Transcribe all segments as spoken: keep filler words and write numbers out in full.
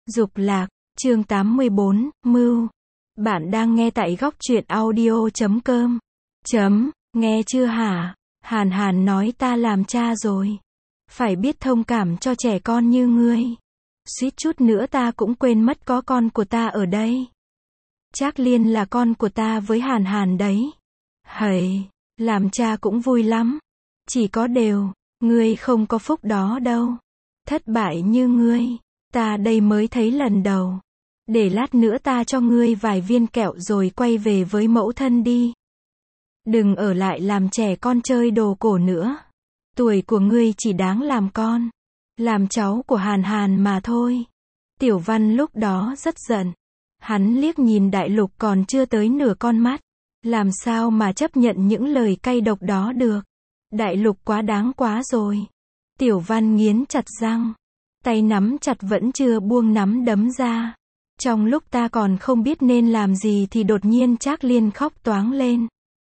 Dục lạc, chương tám mươi bốn, Mưu. Bạn đang nghe tại góc truyện audio chấm com. Chấm, nghe chưa hả? Hàn Hàn nói ta làm cha rồi. Phải biết thông cảm cho trẻ con như ngươi. Suýt chút nữa ta cũng quên mất có con của ta ở đây. Trác Liên là con của ta với Hàn Hàn đấy. Hầy, làm cha cũng vui lắm. Chỉ có điều, ngươi không có phúc đó đâu. Thất bại như ngươi, ta đây mới thấy lần đầu. Để lát nữa ta cho ngươi vài viên kẹo rồi quay về với mẫu thân đi. Đừng ở lại làm trẻ con chơi đồ cổ nữa. Tuổi của ngươi chỉ đáng làm con, làm cháu của Hàn Hàn mà thôi. Tiểu Văn lúc đó rất giận. Hắn liếc nhìn Đại Lục còn chưa tới nửa con mắt. Làm sao mà chấp nhận những lời cay độc đó được. Đại Lục quá đáng quá rồi. Tiểu Văn nghiến chặt răng. Tay nắm chặt vẫn chưa buông nắm đấm ra. Trong lúc ta còn không biết nên làm gì thì đột nhiên Trác Liên khóc toáng lên.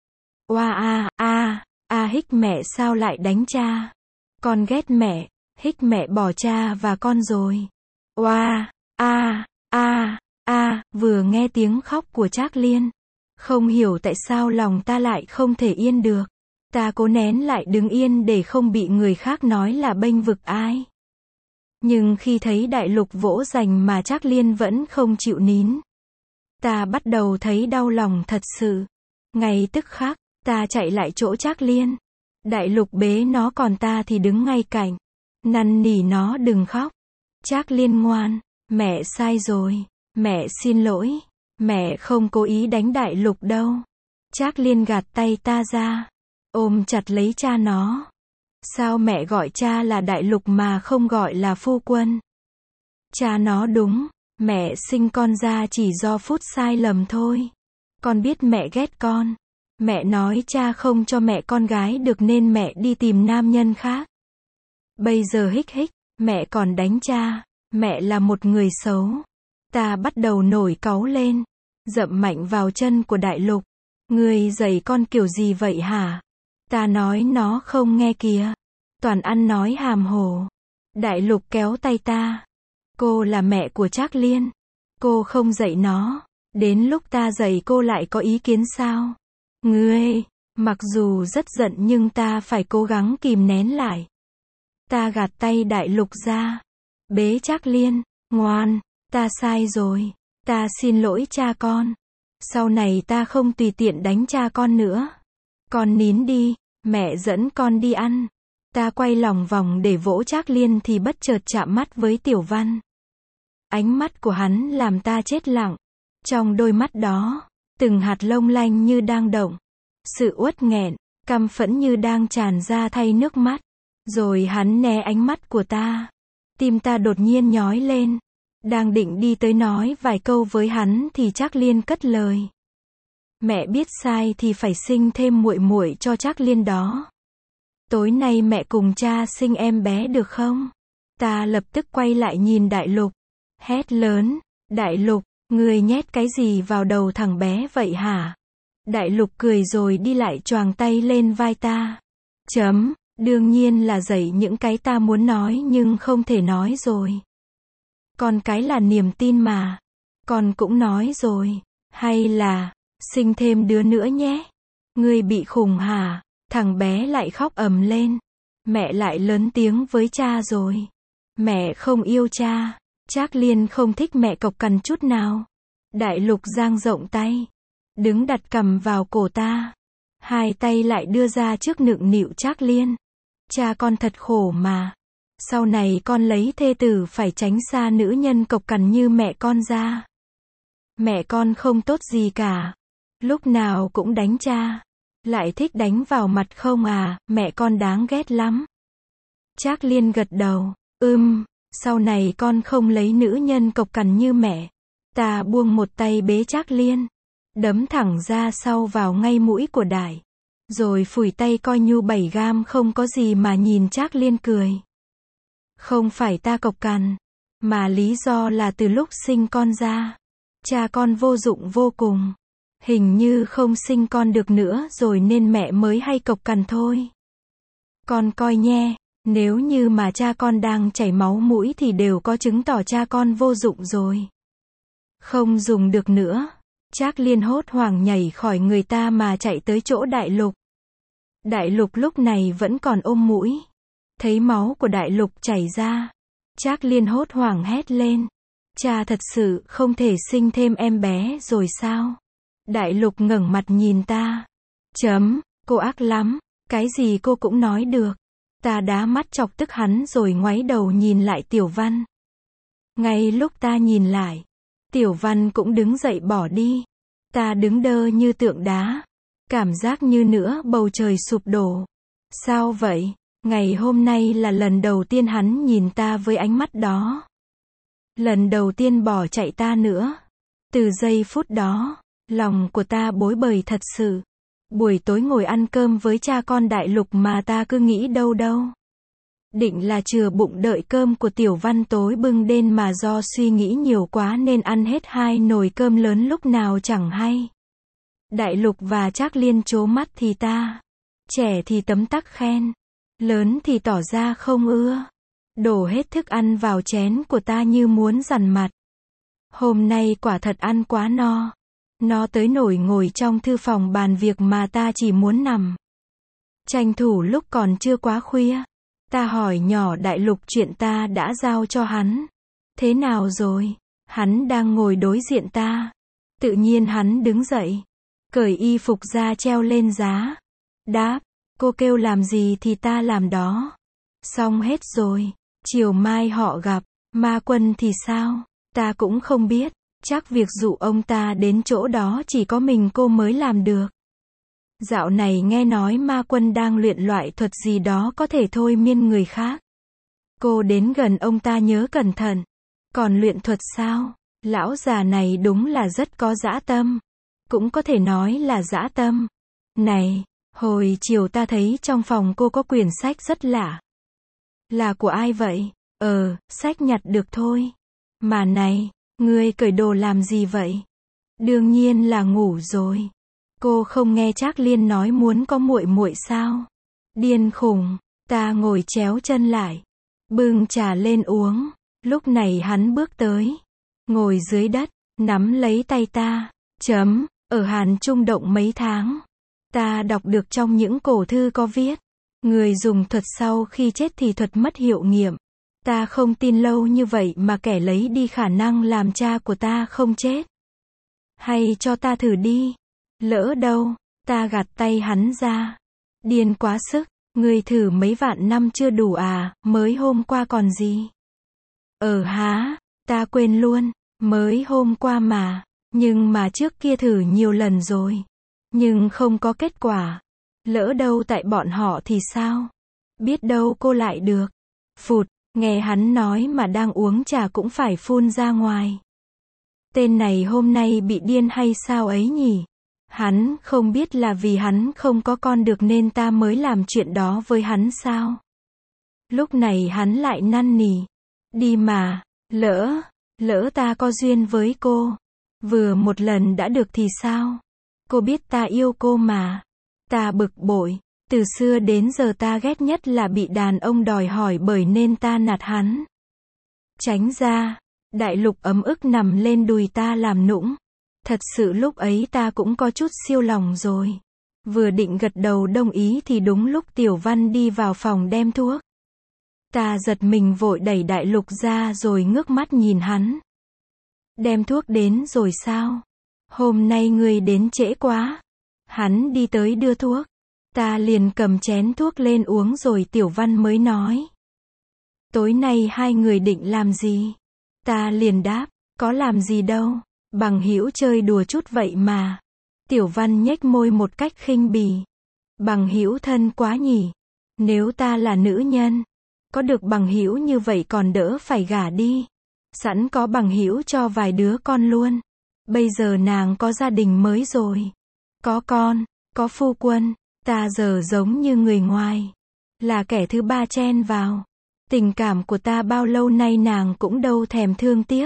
Oa a, a, a hích mẹ sao lại đánh cha? Con ghét mẹ, hích mẹ bỏ cha và con rồi. Oa, a, a, a, vừa nghe tiếng khóc của Trác Liên. Không hiểu tại sao lòng ta lại không thể yên được. Ta cố nén lại đứng yên để không bị người khác nói là bênh vực ai. Nhưng khi thấy Đại Lục vỗ giành mà Trác Liên vẫn không chịu nín. Ta bắt đầu thấy đau lòng thật sự. Ngay tức khắc, ta chạy lại chỗ Trác Liên. Đại Lục bế nó còn ta thì đứng ngay cạnh. Năn nỉ nó đừng khóc. Trác Liên ngoan, mẹ sai rồi. Mẹ xin lỗi. Mẹ không cố ý đánh Đại Lục đâu. Trác Liên gạt tay ta ra. Ôm chặt lấy cha nó. Sao mẹ gọi cha là Đại Lục mà không gọi là phu quân? Cha nó đúng, mẹ sinh con ra chỉ do phút sai lầm thôi. Con biết mẹ ghét con. Mẹ nói cha không cho mẹ con gái được nên mẹ đi tìm nam nhân khác. Bây giờ hích hích, mẹ còn đánh cha. Mẹ là một người xấu. Ta bắt đầu nổi cáu lên. Dậm mạnh vào chân của Đại Lục. Ngươi dạy con kiểu gì vậy hả? Ta nói nó không nghe kìa. Toàn ăn nói hàm hồ. Đại Lục kéo tay ta. Cô là mẹ của Trác Liên. Cô không dạy nó. Đến lúc ta dạy cô lại có ý kiến sao? Ngươi, mặc dù rất giận nhưng ta phải cố gắng kìm nén lại. Ta gạt tay Đại Lục ra. Bế Trác Liên. Ngoan, ta sai rồi. Ta xin lỗi cha con. Sau này ta không tùy tiện đánh cha con nữa. Con nín đi. Mẹ dẫn con đi ăn. Ta quay lòng vòng để vỗ Trác Liên thì bất chợt chạm mắt với Tiểu Văn. Ánh mắt của hắn làm ta chết lặng. Trong đôi mắt đó, từng hạt lông lanh như đang động. Sự uất nghẹn, căm phẫn như đang tràn ra thay nước mắt. Rồi hắn né ánh mắt của ta. Tim ta đột nhiên nhói lên. Đang định đi tới nói vài câu với hắn thì Trác Liên cất lời. Mẹ biết sai thì phải sinh thêm muội muội cho Trác Liên đó. Tối nay mẹ cùng cha sinh em bé được không? Ta lập tức quay lại nhìn Đại Lục. Hét lớn. Đại Lục, ngươi nhét cái gì vào đầu thằng bé vậy hả? Đại Lục cười rồi đi lại choàng tay lên vai ta. Chấm, đương nhiên là dạy những cái ta muốn nói nhưng không thể nói rồi. Con cái là niềm tin mà. Con cũng nói rồi. Hay là, sinh thêm đứa nữa nhé. Ngươi bị khùng hả? Thằng bé lại khóc ầm lên. Mẹ lại lớn tiếng với cha rồi. Mẹ không yêu cha. Trác Liên không thích mẹ cộc cằn chút nào. Đại Lục dang rộng tay. Đứng đặt cằm vào cổ ta. Hai tay lại đưa ra trước nựng nịu Trác Liên. Cha con thật khổ mà. Sau này con lấy thê tử phải tránh xa nữ nhân cộc cằn như mẹ con ra. Mẹ con không tốt gì cả. Lúc nào cũng đánh cha. Lại thích đánh vào mặt không à, mẹ con đáng ghét lắm. Trác Liên gật đầu. Ừm, sau này con không lấy nữ nhân cộc cằn như mẹ. Ta buông một tay bế Trác Liên. Đấm thẳng ra sau vào ngay mũi của Đại. Rồi phủi tay coi như bảy gam không có gì mà nhìn Trác Liên cười. Không phải ta cộc cằn. Mà lý do là từ lúc sinh con ra. Cha con vô dụng vô cùng. Hình như không sinh con được nữa rồi nên mẹ mới hay cộc cằn thôi. Con coi nhé, Nếu như mà cha con đang chảy máu mũi thì đều có chứng tỏ cha con vô dụng rồi. Không dùng được nữa. Trác Liên hốt hoảng nhảy khỏi người ta mà chạy tới chỗ Đại Lục. Đại Lục lúc này vẫn còn ôm mũi. Thấy máu của Đại Lục chảy ra. Trác Liên hốt hoảng hét lên. Cha thật sự không thể sinh thêm em bé rồi sao? Đại Lục ngẩng mặt nhìn ta. Chấm, cô ác lắm. Cái gì cô cũng nói được. Ta đá mắt chọc tức hắn rồi ngoáy đầu nhìn lại Tiểu Văn. Ngay lúc ta nhìn lại, Tiểu Văn cũng đứng dậy bỏ đi. Ta đứng đơ như tượng đá. Cảm giác như nữa bầu trời sụp đổ. Sao vậy? Ngày hôm nay là lần đầu tiên hắn nhìn ta với ánh mắt đó. Lần đầu tiên bỏ chạy ta nữa. Từ giây phút đó, lòng của ta bối bời thật sự. Buổi tối ngồi ăn cơm với cha con Đại Lục mà ta cứ nghĩ đâu đâu. Định là chừa bụng đợi cơm của Tiểu Văn tối bưng đến mà do suy nghĩ nhiều quá nên ăn hết hai nồi cơm lớn lúc nào chẳng hay. Đại Lục và Trác Liên trố mắt thì ta. Trẻ thì tấm tắc khen. Lớn thì tỏ ra không ưa. Đổ hết thức ăn vào chén của ta như muốn dằn mặt. Hôm nay quả thật ăn quá no. Nó tới nổi ngồi trong thư phòng bàn việc mà ta chỉ muốn nằm. Tranh thủ lúc còn chưa quá khuya. Ta hỏi nhỏ Đại Lục chuyện ta đã giao cho hắn. Thế nào rồi? Hắn đang ngồi đối diện ta. Tự nhiên hắn đứng dậy. Cởi y phục ra treo lên giá. Đáp, cô kêu làm gì thì ta làm đó. Xong hết rồi. Chiều mai họ gặp. Ma Quân thì sao? Ta cũng không biết. Chắc việc dụ ông ta đến chỗ đó chỉ có mình cô mới làm được. Dạo này nghe nói Ma Quân đang luyện loại thuật gì đó có thể thôi miên người khác. Cô đến gần ông ta nhớ cẩn thận. Còn luyện thuật sao? Lão già này đúng là rất có dã tâm. Cũng có thể nói là dã tâm. Này, hồi chiều ta thấy trong phòng cô có quyển sách rất lạ. Là của ai vậy? Ờ, sách nhặt được thôi. Mà này, ngươi cởi đồ làm gì vậy? Đương nhiên là ngủ rồi. Cô không nghe Trác Liên nói muốn có muội muội sao? Điên khùng. Ta ngồi chéo chân lại. Bưng trà lên uống. Lúc này hắn bước tới. Ngồi dưới đất. Nắm lấy tay ta. Chấm. Ở Hàn Trung Động mấy tháng. Ta đọc được trong những cổ thư có viết. Người dùng thuật sau khi chết thì thuật mất hiệu nghiệm. Ta không tin lâu như vậy mà kẻ lấy đi khả năng làm cha của ta không chết. Hay cho ta thử đi. Lỡ đâu. Ta gạt tay hắn ra. Điên quá sức. Người thử mấy vạn năm chưa đủ à, mới hôm qua còn gì. Ờ há. Ta quên luôn. Mới hôm qua mà. Nhưng mà trước kia thử nhiều lần rồi. Nhưng không có kết quả. Lỡ đâu tại bọn họ thì sao? Biết đâu cô lại được. Phụt, nghe hắn nói mà đang uống trà cũng phải phun ra ngoài. Tên này hôm nay bị điên hay sao ấy nhỉ? Hắn không biết là vì hắn không có con được nên ta mới làm chuyện đó với hắn sao? Lúc này hắn lại năn nỉ. Đi mà, lỡ, lỡ ta có duyên với cô. Vừa một lần đã được thì sao? Cô biết ta yêu cô mà. Ta bực bội. Từ xưa đến giờ ta ghét nhất là bị đàn ông đòi hỏi bởi nên ta nạt hắn. Tránh ra. Đại Lục ấm ức nằm lên đùi ta làm nũng. Thật sự lúc ấy ta cũng có chút siêu lòng rồi. Vừa định gật đầu đồng ý thì đúng lúc Tiểu Văn đi vào phòng đem thuốc. Ta giật mình vội đẩy Đại Lục ra rồi ngước mắt nhìn hắn. Đem thuốc đến rồi sao? Hôm nay ngươi đến trễ quá. Hắn đi tới đưa thuốc. Ta liền cầm chén thuốc lên uống rồi Tiểu Văn mới nói. Tối nay hai người định làm gì? Ta liền đáp, có làm gì đâu, bằng hữu chơi đùa chút vậy mà. Tiểu Văn nhếch môi một cách khinh bỉ. Bằng hữu thân quá nhỉ. Nếu ta là nữ nhân, có được bằng hữu như vậy còn đỡ phải gả đi. Sẵn có bằng hữu cho vài đứa con luôn. Bây giờ nàng có gia đình mới rồi. Có con, có phu quân. Ta giờ giống như người ngoài. Là kẻ thứ ba chen vào. Tình cảm của ta bao lâu nay nàng cũng đâu thèm thương tiếc.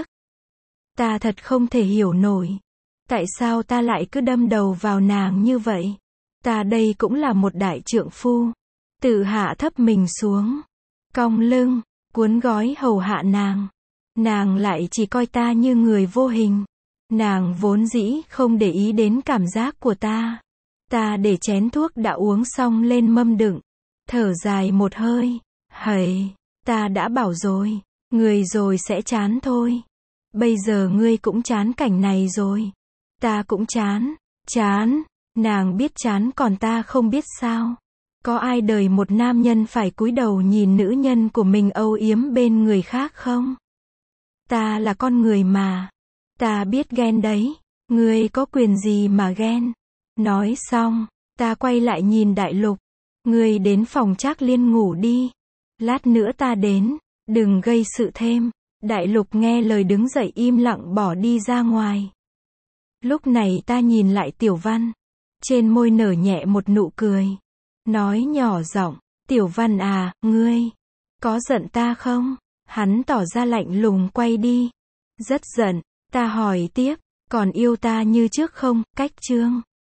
Ta thật không thể hiểu nổi. Tại sao ta lại cứ đâm đầu vào nàng như vậy? Ta đây cũng là một đại trượng phu. Tự hạ thấp mình xuống. cong lưng, cuốn gói hầu hạ nàng. Nàng lại chỉ coi ta như người vô hình. Nàng vốn dĩ không để ý đến cảm giác của ta. Ta để chén thuốc đã uống xong lên mâm đựng. Thở dài một hơi. Hầy, ta đã bảo rồi. Người rồi sẽ chán thôi. Bây giờ ngươi cũng chán cảnh này rồi. Ta cũng chán. Chán. Nàng biết chán còn ta không biết sao. Có ai đời một nam nhân phải cúi đầu nhìn nữ nhân của mình âu yếm bên người khác không? Ta là con người mà. Ta biết ghen đấy. Ngươi có quyền gì mà ghen? Nói xong, ta quay lại nhìn Đại Lục. Ngươi đến phòng Trác Liên ngủ đi. Lát nữa ta đến. Đừng gây sự thêm. Đại Lục nghe lời đứng dậy im lặng bỏ đi ra ngoài. Lúc này ta nhìn lại Tiểu Văn. Trên môi nở nhẹ một nụ cười. Nói nhỏ giọng, Tiểu Văn à, ngươi, có giận ta không? Hắn tỏ ra lạnh lùng quay đi. Rất giận. Ta hỏi tiếp, còn yêu ta như trước không? Cách chương